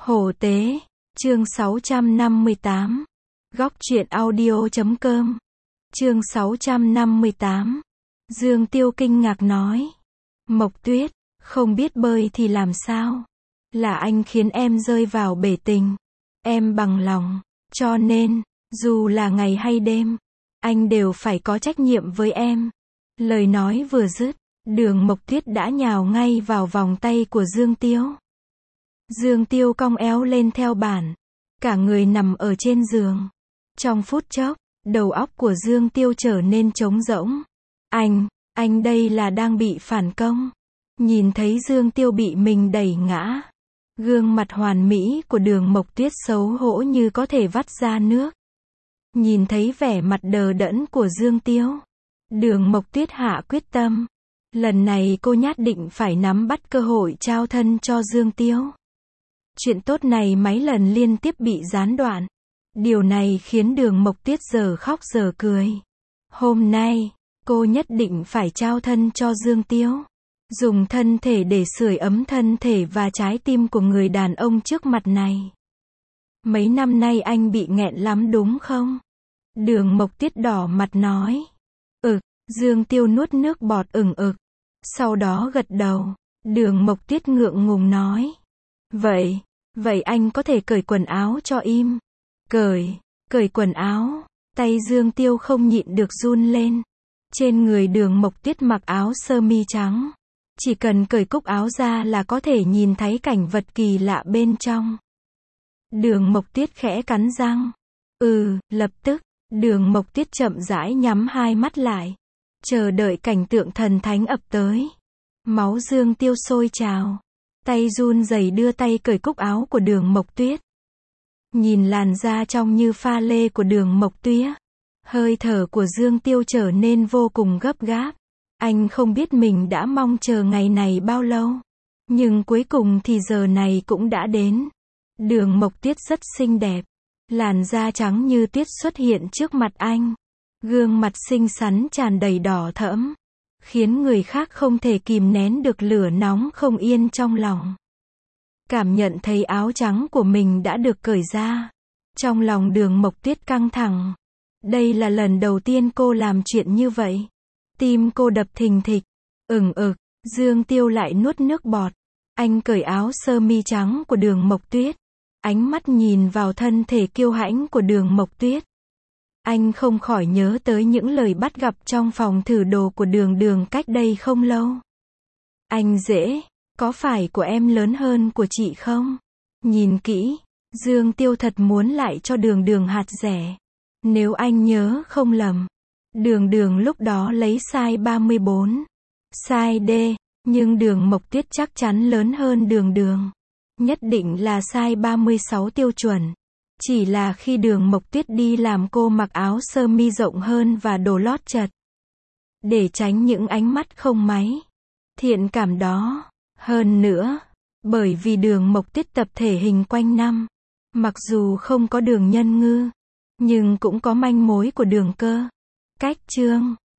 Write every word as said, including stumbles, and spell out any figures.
Hổ tế, chương sáu trăm năm mươi tám. Góc truyện audio chấm com. Chương sáu trăm năm mươi tám. Dương Tiêu kinh ngạc nói. Mộc Tuyết, không biết bơi thì làm sao? Là anh khiến em rơi vào bể tình. Em bằng lòng, cho nên, dù là ngày hay đêm, anh đều phải có trách nhiệm với em. Lời nói vừa dứt, Đường Mộc Tuyết đã nhào ngay vào vòng tay của Dương Tiêu. Dương Tiêu cong eo lên theo bản, cả người nằm ở trên giường. Trong phút chốc, đầu óc của Dương Tiêu trở nên trống rỗng. Anh, anh đây là đang bị phản công. Nhìn thấy Dương Tiêu bị mình đẩy ngã, gương mặt hoàn mỹ của Đường Mộc Tuyết xấu hổ như có thể vắt ra nước. Nhìn thấy vẻ mặt đờ đẫn của Dương Tiêu, Đường Mộc Tuyết hạ quyết tâm. Lần này cô nhất định phải nắm bắt cơ hội trao thân cho Dương Tiêu. Chuyện tốt này mấy lần liên tiếp bị gián đoạn. Điều này khiến Đường Mộc Tuyết giờ khóc giờ cười. Hôm nay, cô nhất định phải trao thân cho Dương Tiêu. Dùng thân thể để sưởi ấm thân thể và trái tim của người đàn ông trước mặt này. Mấy năm nay anh bị nghẹn lắm đúng không? Đường Mộc Tuyết đỏ mặt nói. Ực, Dương Tiêu nuốt nước bọt ửng ực. Sau đó gật đầu. Đường Mộc Tuyết ngượng ngùng nói. Vậy, vậy anh có thể cởi quần áo cho im. Cởi, cởi quần áo. Tay Dương Tiêu không nhịn được run lên. Trên người Đường Mộc Tuyết mặc áo sơ mi trắng. Chỉ cần cởi cúc áo ra là có thể nhìn thấy cảnh vật kỳ lạ bên trong. Đường Mộc Tuyết khẽ cắn răng. Ừ, lập tức, Đường Mộc Tuyết chậm rãi nhắm hai mắt lại. Chờ đợi cảnh tượng thần thánh ập tới. Máu Dương Tiêu sôi trào. Tay run rẩy đưa tay cởi cúc áo của Đường Mộc Tuyết. Nhìn làn da trong như pha lê của Đường Mộc Tuyết. Hơi thở của Dương Tiêu trở nên vô cùng gấp gáp. Anh không biết mình đã mong chờ ngày này bao lâu. Nhưng cuối cùng thì giờ này cũng đã đến. Đường Mộc Tuyết rất xinh đẹp. Làn da trắng như tuyết xuất hiện trước mặt anh. Gương mặt xinh xắn tràn đầy đỏ thẫm. Khiến người khác không thể kìm nén được lửa nóng không yên trong lòng. Cảm nhận thấy áo trắng của mình đã được cởi ra. Trong lòng Đường Mộc Tuyết căng thẳng. Đây là lần đầu tiên cô làm chuyện như vậy. Tim cô đập thình thịch. Ửng ực, Dương Tiêu lại nuốt nước bọt. Anh cởi áo sơ mi trắng của Đường Mộc Tuyết. Ánh mắt nhìn vào thân thể kiêu hãnh của Đường Mộc Tuyết. Anh không khỏi nhớ tới những lời bắt gặp trong phòng thử đồ của Đường Đường cách đây không lâu. Anh dễ, có phải của em lớn hơn của chị không? Nhìn kỹ, Dương Tiêu thật muốn lại cho Đường Đường hạt rẻ. Nếu anh nhớ không lầm, Đường Đường lúc đó lấy size ba mươi bốn. Size D, nhưng Đường Mộc Tuyết chắc chắn lớn hơn Đường Đường. Nhất định là size ba mươi sáu tiêu chuẩn. Chỉ là khi Đường Mộc Tuyết đi làm cô mặc áo sơ mi rộng hơn và đồ lót chật. Để tránh những ánh mắt không máy. Thiện cảm đó. Hơn nữa, bởi vì Đường Mộc Tuyết tập thể hình quanh năm. Mặc dù không có Đường Nhân Ngư, nhưng cũng có manh mối của Đường Cơ. Cách chương